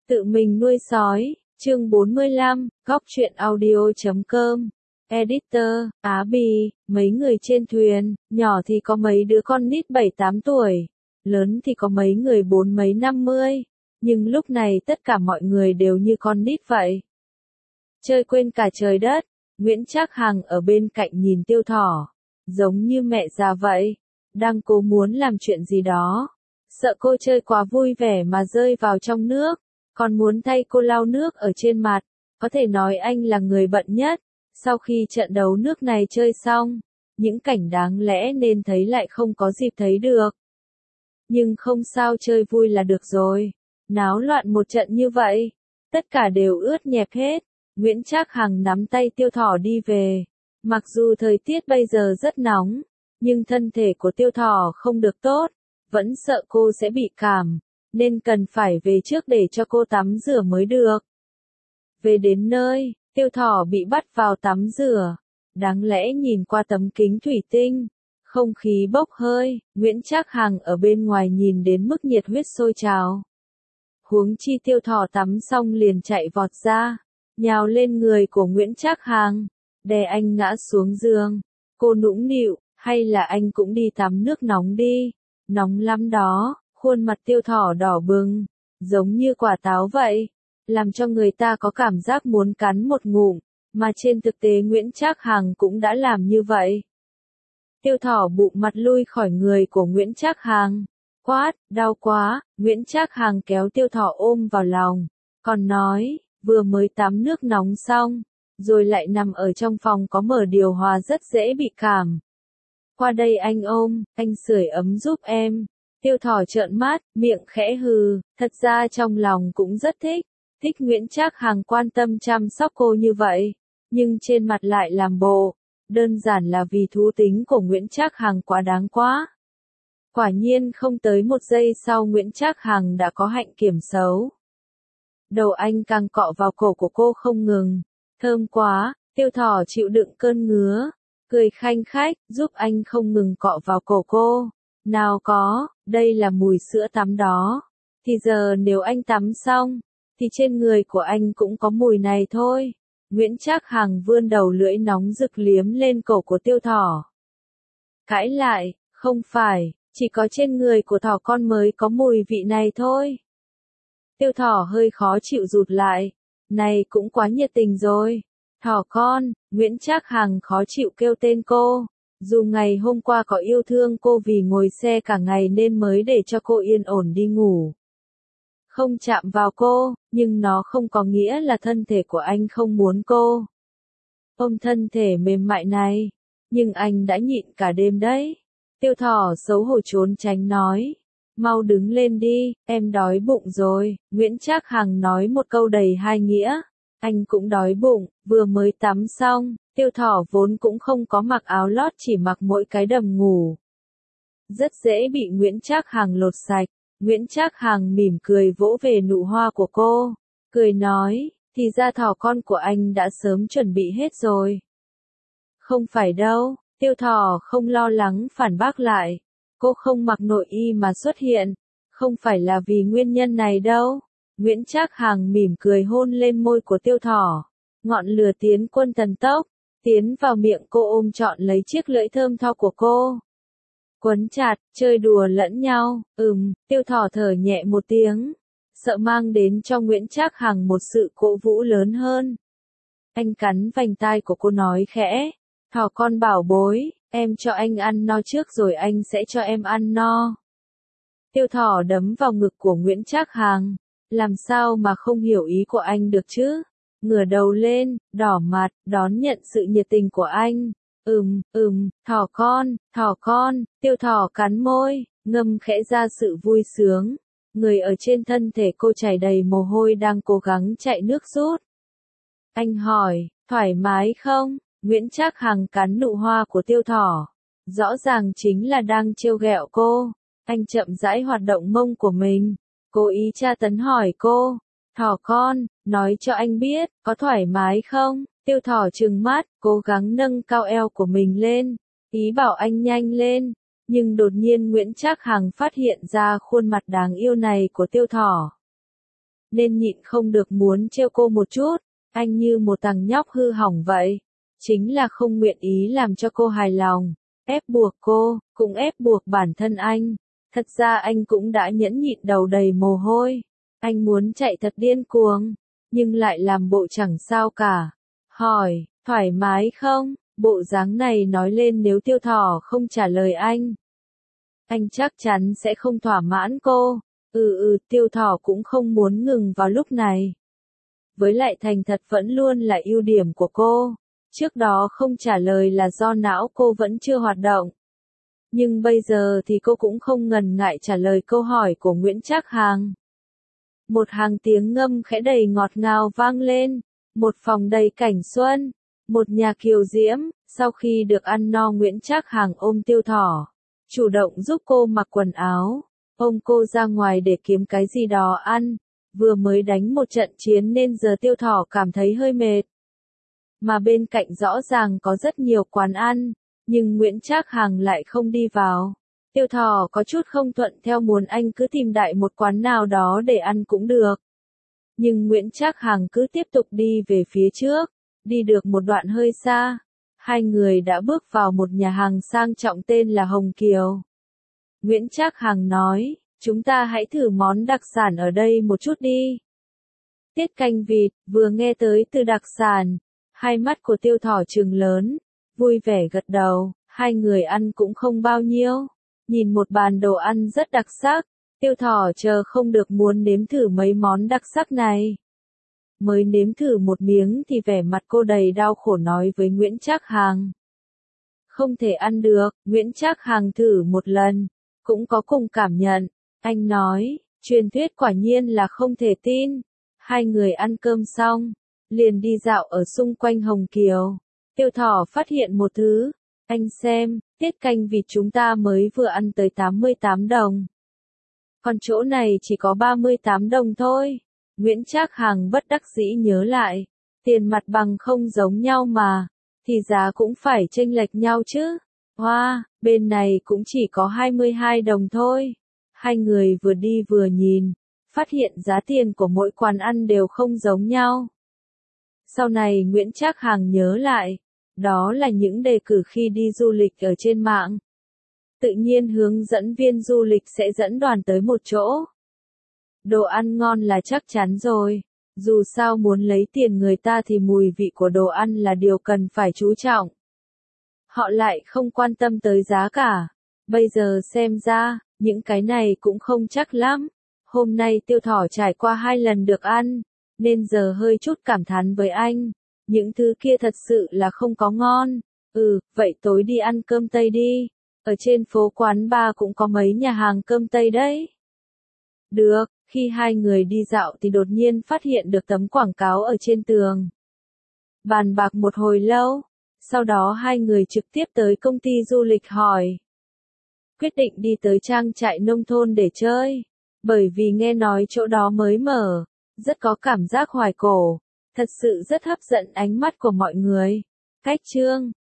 Tự mình nuôi sói, chương 45, góc truyện audio.com. Editor, Á Bì, mấy người trên thuyền, nhỏ thì có mấy đứa con nít 7-8 tuổi, lớn thì có mấy người 4 mấy 50, nhưng lúc này tất cả mọi người đều như con nít vậy. Chơi quên cả trời đất, Nguyễn Trác Hằng ở bên cạnh nhìn Tiêu Thỏ, giống như mẹ già vậy, đang cố muốn làm chuyện gì đó, sợ cô chơi quá vui vẻ mà rơi vào trong nước, còn muốn thay cô lau nước ở trên mặt, có thể nói anh là người bận nhất. Sau khi trận đấu nước này chơi xong, những cảnh đáng lẽ nên thấy lại không có dịp thấy được. Nhưng không sao, chơi vui là được rồi. Náo loạn một trận như vậy, tất cả đều ướt nhẹp hết. Nguyễn Trác Hằng nắm tay Tiêu Thỏ đi về. Mặc dù thời tiết bây giờ rất nóng, nhưng thân thể của Tiêu Thỏ không được tốt, vẫn sợ cô sẽ bị cảm, nên cần phải về trước để cho cô tắm rửa mới được. Về đến nơi, Tiêu Thỏ bị bắt vào tắm rửa. Đáng lẽ nhìn qua tấm kính thủy tinh, không khí bốc hơi, Nguyễn Trác Hằng ở bên ngoài nhìn đến mức nhiệt huyết sôi trào. Huống chi Tiêu Thỏ tắm xong liền chạy vọt ra, nhào lên người của Nguyễn Trác Hằng, đè anh ngã xuống giường. Cô nũng nịu, hay là anh cũng đi tắm nước nóng đi, nóng lắm đó. Khuôn mặt Tiêu Thỏ đỏ bừng, giống như quả táo vậy, làm cho người ta có cảm giác muốn cắn một ngụm, mà trên thực tế Nguyễn Trác Hằng cũng đã làm như vậy. Tiêu Thỏ bụng mặt lui khỏi người của Nguyễn Trác Hằng, quát, đau quá. Nguyễn Trác Hằng kéo Tiêu Thỏ ôm vào lòng, còn nói, vừa mới tắm nước nóng xong, rồi lại nằm ở trong phòng có mở điều hòa rất dễ bị cảm. Qua đây anh ôm, anh sưởi ấm giúp em. Tiêu Thỏ trợn mắt, miệng khẽ hừ, thật ra trong lòng cũng rất thích Nguyễn Trác Hằng quan tâm chăm sóc cô như vậy, nhưng trên mặt lại làm bộ, đơn giản là vì thú tính của Nguyễn Trác Hằng quá đáng quá. Quả nhiên không tới một giây sau Nguyễn Trác Hằng đã có hạnh kiểm xấu. Đầu anh càng cọ vào cổ của cô không ngừng, thơm quá. Tiêu Thỏ chịu đựng cơn ngứa, cười khanh khách, giúp anh không ngừng cọ vào cổ cô. Nào có, đây là mùi sữa tắm đó. Thì giờ nếu anh tắm xong, thì trên người của anh cũng có mùi này thôi. Nguyễn Trác Hằng vươn đầu lưỡi nóng rực liếm lên cổ của Tiêu Thỏ. Cãi lại, không phải, chỉ có trên người của thỏ con mới có mùi vị này thôi. Tiêu Thỏ hơi khó chịu rụt lại, này cũng quá nhiệt tình rồi. Thỏ con, Nguyễn Trác Hằng khó chịu kêu tên cô. Dù ngày hôm qua có yêu thương cô vì ngồi xe cả ngày nên mới để cho cô yên ổn đi ngủ, không chạm vào cô, nhưng nó không có nghĩa là thân thể của anh không muốn cô ôm thân thể mềm mại này. Nhưng anh đã nhịn cả đêm đấy. Tiêu Thỏ xấu hổ trốn tránh nói, mau đứng lên đi, em đói bụng rồi. Nguyễn Trác Hằng nói một câu đầy hai nghĩa, anh cũng đói bụng, vừa mới tắm xong. Tiêu Thỏ vốn cũng không có mặc áo lót, chỉ mặc mỗi cái đầm ngủ, rất dễ bị Nguyễn Trác Hằng lột sạch. Nguyễn Trác Hằng mỉm cười vỗ về nụ hoa của cô, cười nói, thì ra thỏ con của anh đã sớm chuẩn bị hết rồi. Không phải đâu. Tiêu Thỏ không lo lắng phản bác lại, cô không mặc nội y mà xuất hiện, không phải là vì nguyên nhân này đâu. Nguyễn Trác Hằng mỉm cười hôn lên môi của Tiêu Thỏ, ngọn lửa tiến quân thần tốc, tiến vào miệng cô ôm trọn lấy chiếc lưỡi thơm tho của cô. Quấn chặt, chơi đùa lẫn nhau. Tiêu Thỏ thở nhẹ một tiếng, sợ mang đến cho Nguyễn Trác Hằng một sự cổ vũ lớn hơn. Anh cắn vành tai của cô nói khẽ, thỏ con bảo bối, em cho anh ăn no trước rồi anh sẽ cho em ăn no. Tiêu Thỏ đấm vào ngực của Nguyễn Trác Hằng, làm sao mà không hiểu ý của anh được chứ? Ngửa đầu lên, đỏ mặt, đón nhận sự nhiệt tình của anh. Thỏ con. Tiêu Thỏ cắn môi, ngâm khẽ ra sự vui sướng. Người ở trên thân thể cô chảy đầy mồ hôi đang cố gắng chạy nước rút. Anh hỏi, thoải mái không? Nguyễn Trác Hằng cắn nụ hoa của Tiêu Thỏ, rõ ràng chính là đang trêu ghẹo cô. Anh chậm rãi hoạt động mông của mình, cố ý tra tấn hỏi cô, thỏ con, nói cho anh biết, có thoải mái không? Tiêu Thỏ trừng mắt, cố gắng nâng cao eo của mình lên, ý bảo anh nhanh lên. Nhưng đột nhiên Nguyễn Trác Hằng phát hiện ra khuôn mặt đáng yêu này của Tiêu Thỏ. nên nhịn không được muốn trêu cô một chút. Anh như một thằng nhóc hư hỏng vậy. Chính là không nguyện ý làm cho cô hài lòng. Ép buộc cô, cũng ép buộc bản thân anh. Thật ra anh cũng đã nhẫn nhịn đầu đầy mồ hôi. Anh muốn chạy thật điên cuồng, nhưng lại làm bộ chẳng sao cả. Hỏi, thoải mái không? Bộ dáng này nói lên nếu Tiêu Thỏ không trả lời anh chắc chắn sẽ không thỏa mãn cô. Tiêu Thỏ cũng không muốn ngừng vào lúc này. Với lại thành thật vẫn luôn là ưu điểm của cô. Trước đó không trả lời là do não cô vẫn chưa hoạt động. Nhưng bây giờ thì cô cũng không ngần ngại trả lời câu hỏi của Nguyễn Trác Hằng. Một hàng tiếng ngâm khẽ đầy ngọt ngào vang lên. Một phòng đầy cảnh xuân. Một nhà kiều diễm. Sau khi được ăn no, Nguyễn Trác Hằng ôm Tiêu Thỏ, chủ động giúp cô mặc quần áo, ôm cô ra ngoài để kiếm cái gì đó ăn. Vừa mới đánh một trận chiến nên giờ Tiêu Thỏ cảm thấy hơi mệt. Mà bên cạnh rõ ràng có rất nhiều quán ăn, nhưng Nguyễn Trác Hằng lại không đi vào. Tiêu Thỏ có chút không thuận theo, muốn anh cứ tìm đại một quán nào đó để ăn cũng được. Nhưng Nguyễn Trác Hằng cứ tiếp tục đi về phía trước, đi được một đoạn hơi xa. Hai người đã bước vào một nhà hàng sang trọng tên là Hồng Kiều. Nguyễn Trác Hằng nói, chúng ta hãy thử món đặc sản ở đây một chút đi. Tiết canh vịt. Vừa nghe tới từ đặc sản, hai mắt của Tiêu Thỏ trừng lớn, vui vẻ gật đầu. Hai người ăn cũng không bao nhiêu, nhìn một bàn đồ ăn rất đặc sắc. Tiêu Thỏ chờ không được muốn nếm thử mấy món đặc sắc này. Mới nếm thử một miếng thì vẻ mặt cô đầy đau khổ nói với Nguyễn Trác Hằng. Không thể ăn được. Nguyễn Trác Hằng thử một lần, cũng có cùng cảm nhận. Anh nói, truyền thuyết quả nhiên là không thể tin. Hai người ăn cơm xong, liền đi dạo ở xung quanh Hồng Kiều. Tiêu Thỏ phát hiện một thứ. Anh xem, tiết canh vịt chúng ta mới vừa ăn tới 88 đồng. Còn chỗ này chỉ có 38 đồng thôi. Nguyễn Trác Hằng bất đắc dĩ nhớ lại. Tiền mặt bằng không giống nhau mà, thì giá cũng phải chênh lệch nhau chứ. Hoa, bên này cũng chỉ có 22 đồng thôi. Hai người vừa đi vừa nhìn, phát hiện giá tiền của mỗi quán ăn đều không giống nhau. Sau này Nguyễn Trác Hằng nhớ lại, đó là những đề cử khi đi du lịch ở trên mạng. Tự nhiên hướng dẫn viên du lịch sẽ dẫn đoàn tới một chỗ. Đồ ăn ngon là chắc chắn rồi. Dù sao muốn lấy tiền người ta thì mùi vị của đồ ăn là điều cần phải chú trọng. Họ lại không quan tâm tới giá cả. Bây giờ xem ra, những cái này cũng không chắc lắm. Hôm nay Tiêu Thỏ trải qua 2 lần được ăn, nên giờ hơi chút cảm thán với anh. Những thứ kia thật sự là không có ngon. Vậy tối đi ăn cơm Tây đi. Ở trên phố quán bar cũng có mấy nhà hàng cơm Tây đấy. Được. Khi hai người đi dạo thì đột nhiên phát hiện được tấm quảng cáo ở trên tường. Bàn bạc một hồi lâu, sau đó hai người trực tiếp tới công ty du lịch hỏi. Quyết định đi tới trang trại nông thôn để chơi, bởi vì nghe nói chỗ đó mới mở, rất có cảm giác hoài cổ, thật sự rất hấp dẫn ánh mắt của mọi người. Cách chương